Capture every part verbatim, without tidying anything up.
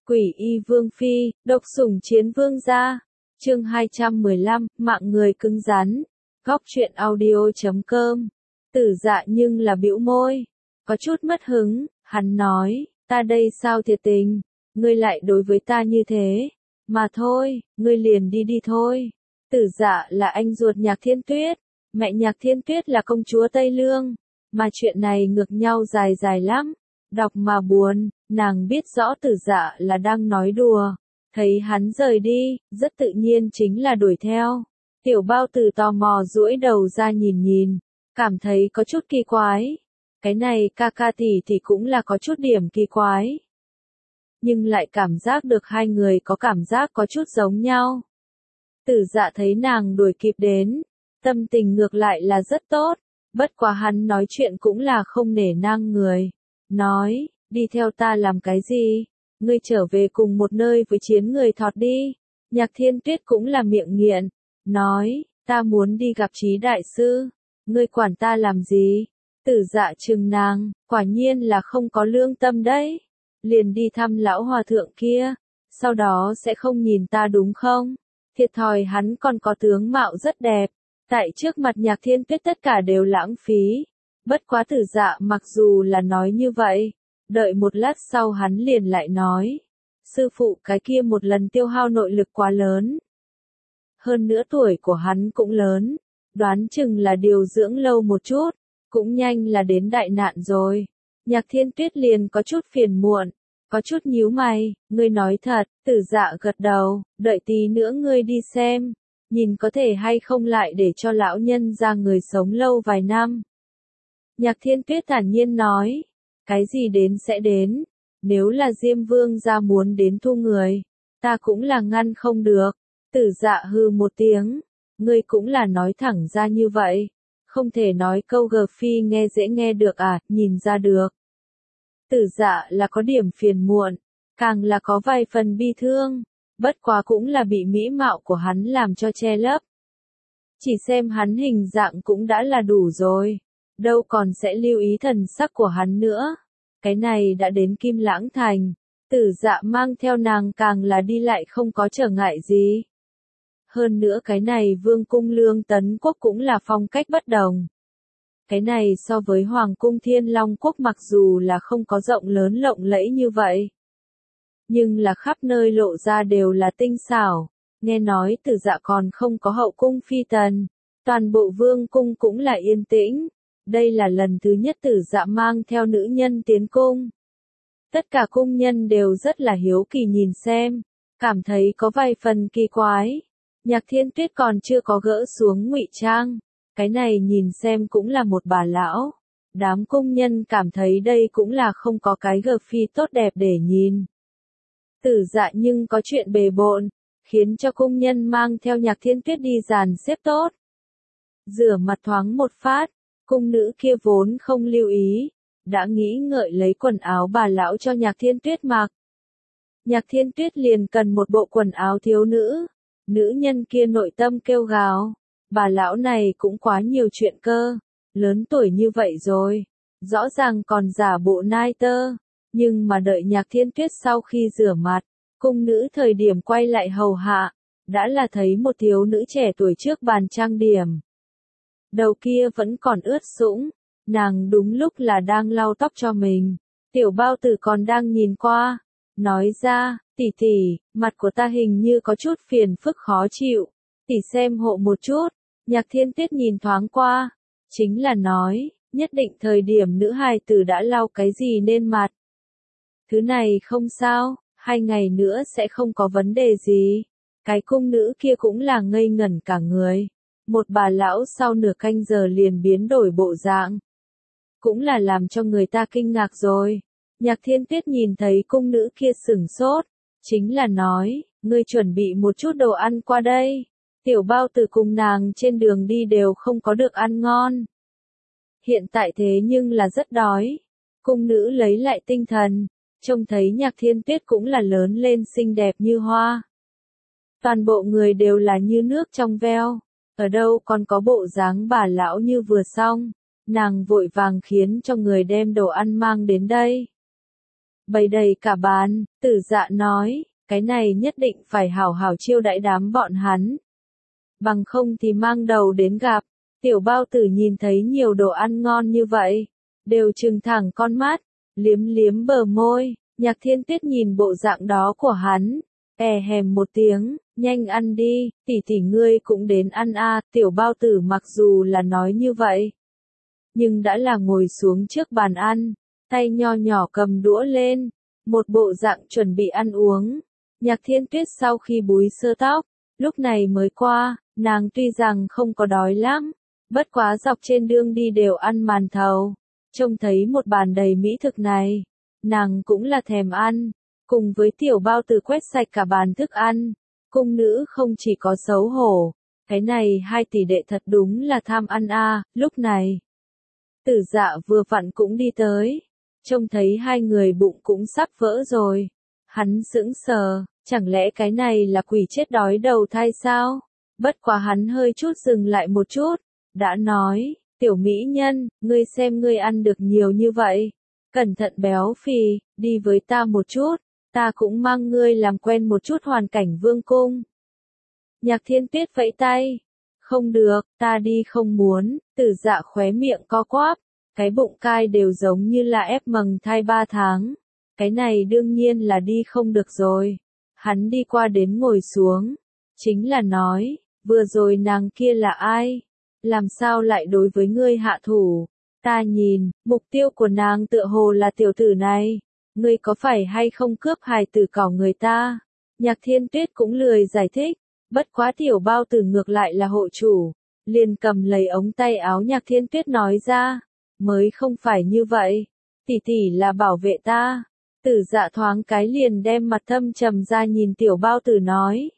Quỷ y vương phi, độc sủng chiến vương gia. Chương hai trăm mười lăm, mạng người cứng rắn. Góc truyện audio chấm com. Tử Dạ nhưng là bĩu môi, có chút mất hứng, hắn nói, ta đây sao thiệt tình, ngươi lại đối với ta như thế, mà thôi, ngươi liền đi đi thôi. Tử Dạ là anh ruột Nhạc Thiên Tuyết, mẹ Nhạc Thiên Tuyết là công chúa Tây Lương, mà chuyện này ngược nhau dài dài lắm, đọc mà buồn, nàng biết rõ Tử Dạ là đang nói đùa, thấy hắn rời đi, rất tự nhiên chính là đuổi theo. Tiểu Bao Tử tò mò duỗi đầu ra nhìn nhìn, cảm thấy có chút kỳ quái. Cái này ca ca tỷ thì cũng là có chút điểm kỳ quái. Nhưng lại cảm giác được hai người có cảm giác có chút giống nhau. Tử Dạ thấy nàng đuổi kịp đến, tâm tình ngược lại là rất tốt, bất quá hắn nói chuyện cũng là không nể nang người. Nói, đi theo ta làm cái gì? Ngươi trở về cùng một nơi với chiến người thọt đi. Nhạc Thiên Tuyết cũng là miệng nghiện. Nói, ta muốn đi gặp Trí đại sư. Ngươi quản ta làm gì? Tử Dạ trừng nàng, quả nhiên là không có lương tâm đấy. Liền đi thăm lão hòa thượng kia, sau đó sẽ không nhìn ta đúng không? Thiệt thòi hắn còn có tướng mạo rất đẹp, tại trước mặt Nhạc Thiên Tuyết tất cả đều lãng phí. Bất quá Tử Dạ mặc dù là nói như vậy, đợi một lát sau hắn liền lại nói, sư phụ cái kia một lần tiêu hao nội lực quá lớn. Hơn nữa tuổi của hắn cũng lớn, đoán chừng là điều dưỡng lâu một chút, cũng nhanh là đến đại nạn rồi. Nhạc Thiên Tuyết liền có chút phiền muộn, có chút nhíu mày, ngươi nói thật. Tử Dạ gật đầu, đợi tí nữa ngươi đi xem, nhìn có thể hay không lại để cho lão nhân ra người sống lâu vài năm. Nhạc Thiên Tuyết thản nhiên nói, cái gì đến sẽ đến, nếu là Diêm Vương gia muốn đến thu người, ta cũng là ngăn không được. Tử Dạ hừ một tiếng, ngươi cũng là nói thẳng ra như vậy, không thể nói câu gờ phi nghe dễ nghe được à, nhìn ra được. Tử Dạ là có điểm phiền muộn, càng là có vài phần bi thương, bất quá cũng là bị mỹ mạo của hắn làm cho che lấp. Chỉ xem hắn hình dạng cũng đã là đủ rồi, đâu còn sẽ lưu ý thần sắc của hắn nữa. Cái này đã đến Kim Lãng Thành, Tử Dạ mang theo nàng càng là đi lại không có trở ngại gì. Hơn nữa cái này Vương cung Lương Tấn Quốc cũng là phong cách bất đồng. Cái này so với Hoàng cung Thiên Long Quốc mặc dù là không có rộng lớn lộng lẫy như vậy, nhưng là khắp nơi lộ ra đều là tinh xảo. Nghe nói Tử Dạ còn không có hậu cung phi tần, toàn bộ vương cung cũng là yên tĩnh. Đây là lần thứ nhất Tử Dạ mang theo nữ nhân tiến cung. Tất cả cung nhân đều rất là hiếu kỳ nhìn xem, cảm thấy có vài phần kỳ quái. Nhạc Thiên Tuyết còn chưa có gỡ xuống ngụy trang, cái này nhìn xem cũng là một bà lão. Đám cung nhân cảm thấy đây cũng là không có cái gờ phi tốt đẹp để nhìn. Tử Dạ nhưng có chuyện bề bộn, khiến cho cung nhân mang theo Nhạc Thiên Tuyết đi dàn xếp tốt. Rửa mặt thoáng một phát, cung nữ kia vốn không lưu ý, đã nghĩ ngợi lấy quần áo bà lão cho Nhạc Thiên Tuyết mặc. Nhạc Thiên Tuyết liền cần một bộ quần áo thiếu nữ. Nữ nhân kia nội tâm kêu gào, bà lão này cũng quá nhiều chuyện cơ, lớn tuổi như vậy rồi, rõ ràng còn giả bộ nai tơ, nhưng mà đợi Nhạc Thiên Tuyết sau khi rửa mặt, cung nữ thời điểm quay lại hầu hạ, đã là thấy một thiếu nữ trẻ tuổi trước bàn trang điểm. Đầu kia vẫn còn ướt sũng, nàng đúng lúc là đang lau tóc cho mình, Tiểu Bao Tử còn đang nhìn qua, nói ra, tỷ tỷ, mặt của ta hình như có chút phiền phức khó chịu, tỷ xem hộ một chút. Nhạc Thiên Tuyết nhìn thoáng qua, chính là nói, nhất định thời điểm nữ hài tử đã lau cái gì nên mặt. Thứ này không sao, hai ngày nữa sẽ không có vấn đề gì. Cái cung nữ kia cũng là ngây ngẩn cả người. Một bà lão sau nửa canh giờ liền biến đổi bộ dạng. Cũng là làm cho người ta kinh ngạc rồi. Nhạc Thiên Tuyết nhìn thấy cung nữ kia sửng sốt, chính là nói, ngươi chuẩn bị một chút đồ ăn qua đây. Tiểu Bao Tử cùng nàng trên đường đi đều không có được ăn ngon. Hiện tại thế nhưng là rất đói. Cung nữ lấy lại tinh thần, trông thấy Nhạc Thiên Tuyết cũng là lớn lên xinh đẹp như hoa. Toàn bộ người đều là như nước trong veo, ở đâu còn có bộ dáng bà lão như vừa xong. Nàng vội vàng khiến cho người đem đồ ăn mang đến đây. bày đầy cả bàn, Tử Dạ nói, cái này nhất định phải hảo hảo chiêu đãi đám bọn hắn. Bằng không thì mang đầu đến gặp. Tiểu Bao Tử nhìn thấy nhiều đồ ăn ngon như vậy, đều trừng thẳng con mắt, liếm liếm bờ môi. Nhạc Thiên Tuyết nhìn bộ dạng đó của hắn, è hèm một tiếng, nhanh ăn đi, tỷ tỷ ngươi cũng đến ăn a. Tiểu Bao Tử mặc dù là nói như vậy, nhưng đã là ngồi xuống trước bàn ăn, tay nho nhỏ cầm đũa lên, một bộ dạng chuẩn bị ăn uống. Nhạc Thiên Tuyết sau khi búi sơ tóc, lúc này mới qua, nàng tuy rằng không có đói lắm, bất quá dọc trên đường đi đều ăn màn thầu, trông thấy một bàn đầy mỹ thực này, nàng cũng là thèm ăn, cùng với Tiểu Bao Tử quét sạch cả bàn thức ăn, cung nữ không chỉ có xấu hổ, cái này hai tỷ đệ thật đúng là tham ăn a. Lúc này, Tử Dạ vừa vặn cũng đi tới, trông thấy hai người bụng cũng sắp vỡ rồi, hắn sững sờ, chẳng lẽ cái này là quỷ chết đói đầu thai sao? Bất quá hắn hơi chút dừng lại một chút, đã nói, tiểu mỹ nhân, ngươi xem ngươi ăn được nhiều như vậy, cẩn thận béo phì, đi với ta một chút, ta cũng mang ngươi làm quen một chút hoàn cảnh vương cung. Nhạc Thiên Tuyết vẫy tay, không được, ta đi không muốn. Tử Dạ khóe miệng co quắp, cái bụng cai đều giống như là ép mầng thai ba tháng, cái này đương nhiên là đi không được rồi. Hắn đi qua đến ngồi xuống, chính là nói, vừa rồi nàng kia là ai? Làm sao lại đối với ngươi hạ thủ? Ta nhìn, mục tiêu của nàng tựa hồ là tiểu tử này, ngươi có phải hay không cướp hài tử cỏ người ta? Nhạc Thiên Tuyết cũng lười giải thích, bất quá Tiểu Bao Tử ngược lại là hộ chủ, liền cầm lấy ống tay áo Nhạc Thiên Tuyết nói ra, mới không phải như vậy, tỷ tỷ là bảo vệ ta. Tử Dạ thoáng cái liền đem mặt thâm trầm ra nhìn Tiểu Bao Tử nói,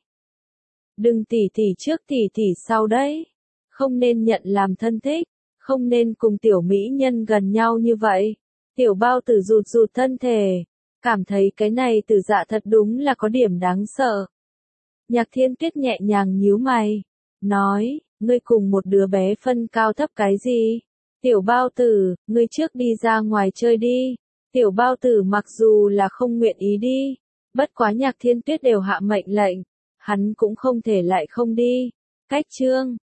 đừng tỷ tỷ trước tỷ tỷ sau đấy, không nên nhận làm thân thích, không nên cùng tiểu mỹ nhân gần nhau như vậy. Tiểu Bao Tử rụt rụt thân thể, cảm thấy cái này Tử Dạ thật đúng là có điểm đáng sợ. Nhạc Thiên Tuyết nhẹ nhàng nhíu mày, nói, ngươi cùng một đứa bé phân cao thấp cái gì? Tiểu Bao Tử, ngươi trước đi ra ngoài chơi đi. Tiểu Bao Tử mặc dù là không nguyện ý đi, bất quá Nhạc Thiên Tuyết đều hạ mệnh lệnh, hắn cũng không thể lại không đi. Cách chương